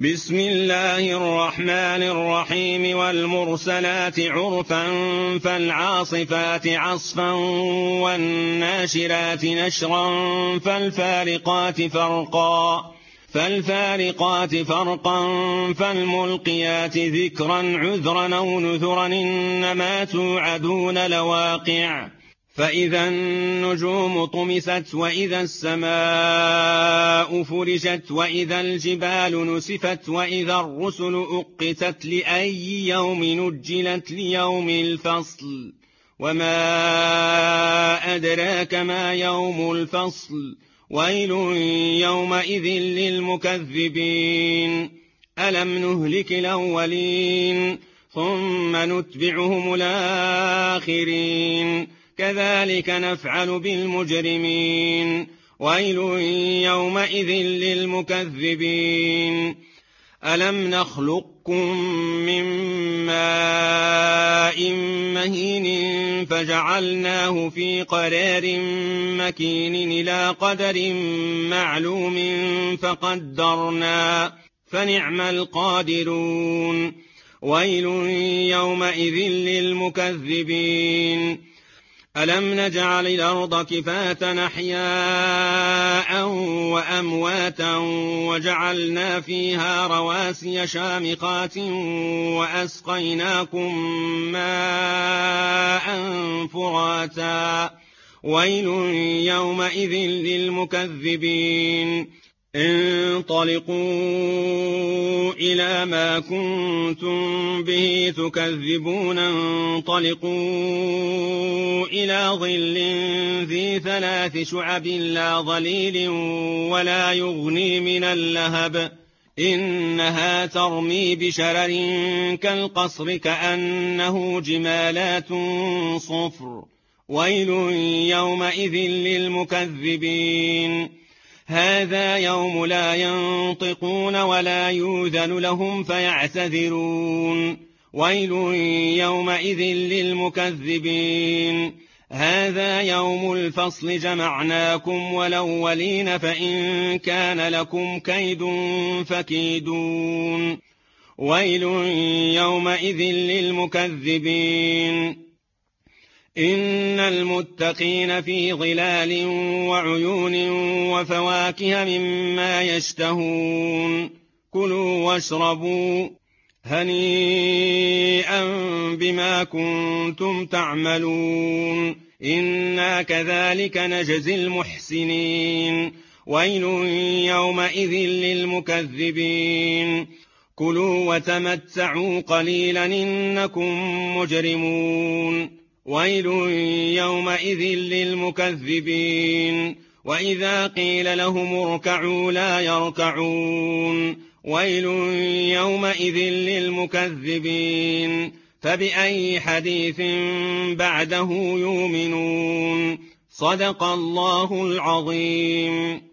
بسم الله الرحمن الرحيم والمرسلات عرفا فالعاصفات عصفا والناشرات نشرا فالفارقات فرقا فالملقيات ذكرا عذرا أو نذرا إنما توعدون لواقع فإذا النجوم طمست وإذا السماء فرجت وإذا الجبال نسفت وإذا الرسل أقتت لأي يوم نجلت ليوم الفصل وما أدراك ما يوم الفصل ويل يومئذ للمكذبين ألم نهلك الأولين ثم نتبعهم الآخرين كذلك نفعل بالمجرمين ويل يومئذ للمكذبين ألم نخلقكم من ماء مهين فجعلناه في قرار مكين إلى قدر معلوم فقدرنا فنعم القادرون ويل يومئذ للمكذبين ألم نجعل الأرض كفاة أحياء وأمواتا وجعلنا فيها رواسي شامخات وأسقيناكم ماء فراتا ويل يومئذ للمكذبين انطلقوا إلى ما كنتم به تكذبون انطلقوا إلى ظل ذي 3 شعب لا ظليل ولا يغني من اللهب إنها ترمي بشرر كالقصر كأنه جمالات صفر ويل يومئذ للمكذبين هذا يوم لا ينطقون ولا يؤذن لهم فيعتذرون ويل يومئذ للمكذبين هذا يوم الفصل جمعناكم والأولين فإن كان لكم كيد فكيدون ويل يومئذ للمكذبين إن المتقين في ظلال وعيون وفواكه مما يشتهون كلوا واشربوا هنيئا بما كنتم تعملون إنا كذلك نجزي المحسنين ويل يومئذ للمكذبين كلوا وتمتعوا قليلا إنكم مجرمون ويل يومئذ للمكذبين وإذا قيل لهم اركعوا لا يركعون ويل يومئذ للمكذبين فبأي حديث بعده يؤمنون صدق الله العظيم.